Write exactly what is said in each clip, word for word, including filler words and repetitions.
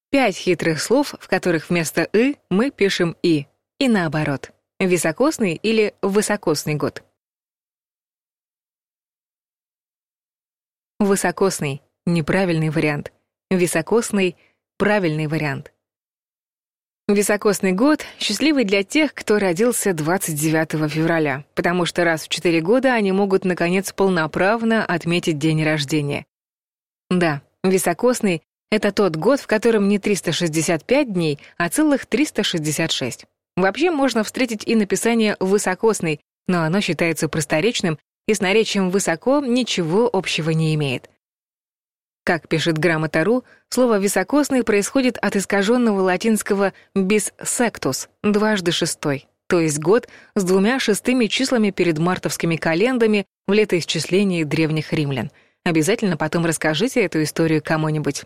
Пять хитрых слов, в которых вместо «ы» мы пишем «и». И наоборот. Високосный или высокосный год. Высокосный — неправильный вариант. Високосный — правильный вариант. Високосный год счастливый для тех, кто родился двадцать девятого февраля, потому что раз в четыре года они могут, наконец, полноправно отметить день рождения. Да, високосный — это тот год, в котором не триста шестьдесят пять дней, а целых триста шестьдесят шесть. Вообще можно встретить и написание «высокосный», но оно считается просторечным и с наречием «высоко» ничего общего не имеет. Как пишет Грамота.ру, слово «високосный» происходит от искаженного латинского «bis sectus» — дважды шестой, то есть год с двумя шестыми числами перед мартовскими календами в летоисчислении древних римлян. Обязательно потом расскажите эту историю кому-нибудь.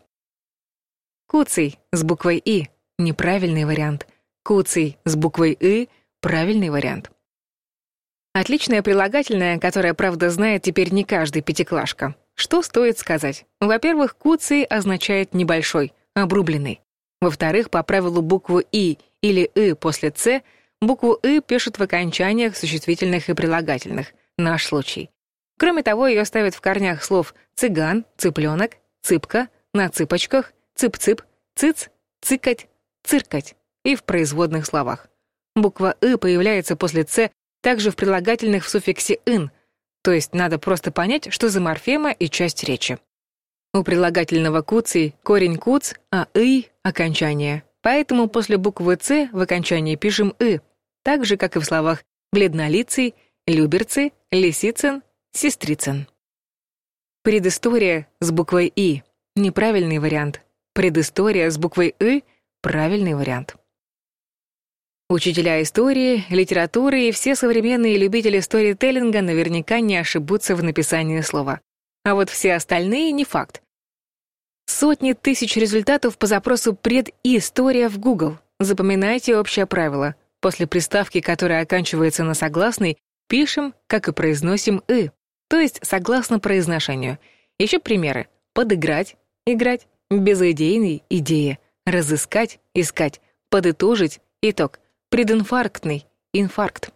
Куций с буквой «и» — неправильный вариант. Куций с буквой «ы» — правильный вариант. Отличное прилагательное, которое, правда, знает теперь не каждый пятиклашка. Что стоит сказать? Во-первых, куций означает «небольшой», «обрубленный». Во-вторых, по правилу букву «и» или «ы» после «ц» букву «ы» пишут в окончаниях существительных и прилагательных. Наш случай. Кроме того, ее ставят в корнях слов «цыган», «цыпленок», «цыпка», «на цыпочках», «цып-цып», «цыц», «цыкать», «циркать» и в производных словах. Буква «ы» появляется после «ц» также в прилагательных в суффиксе «ын», то есть надо просто понять, что за морфема и часть речи. У прилагательного «куций» корень «куц», а «ый» — окончание. Поэтому после буквы «ц» в окончании пишем «ы», так же, как и в словах «бледнолицый», «люберцы», «лисицын», «сестрицын». Предыстория с буквой «и» — неправильный вариант. Предыстория с буквой «ы» — правильный вариант. Учителя истории, литературы и все современные любители сторителлинга наверняка не ошибутся в написании слова. А вот все остальные — не факт. Сотни тысяч результатов по запросу «предистория» в Google. Запоминайте общее правило. После приставки, которая оканчивается на согласный, пишем, как и произносим «ы», то есть согласно произношению. Еще примеры. Подыграть — играть, безыдейный — идея, разыскать — искать, подытожить — итог. Прединфарктный — инфаркт.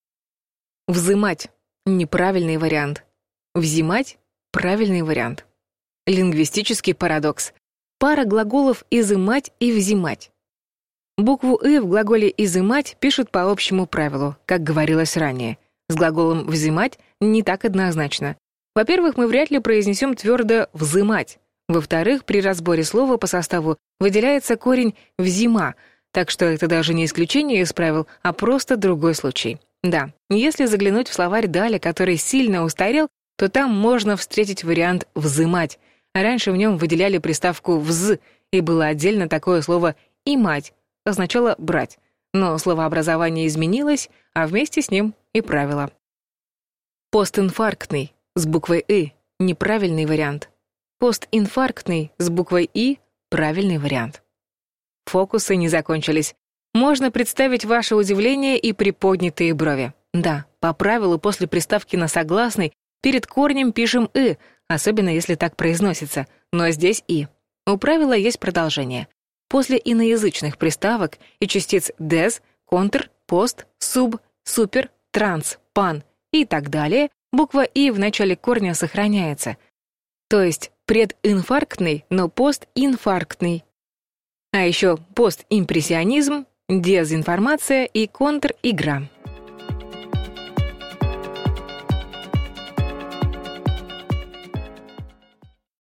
Взымать — неправильный вариант. Взимать — правильный вариант. Лингвистический парадокс. Пара глаголов «изымать» и «взимать». Букву «ы» в глаголе «изымать» пишут по общему правилу, как говорилось ранее. С глаголом «взимать» не так однозначно. Во-первых, мы вряд ли произнесем твердо «взымать». Во-вторых, при разборе слова по составу выделяется корень «взима», так что это даже не исключение из правил, а просто другой случай. Да, если заглянуть в словарь Даля, который сильно устарел, то там можно встретить вариант «взымать». Раньше в нем выделяли приставку «вз», и было отдельно такое слово «имать», означало «брать». Но словообразование изменилось, а вместе с ним и правила. Постинфарктный с буквой «ы» — неправильный вариант. Постинфарктный с буквой «и» — правильный вариант. Фокусы не закончились. Можно представить ваше удивление и приподнятые брови. Да, по правилу после приставки на согласный перед корнем пишем «ы», особенно если так произносится, но здесь «и». У правила есть продолжение. После иноязычных приставок и частиц «des», «контр», «пост», «суб», «супер», «транс», «пан» и так далее буква «и» в начале корня сохраняется. То есть прединфарктный, но постинфарктный. А еще постимпрессионизм, дезинформация и контр-игра.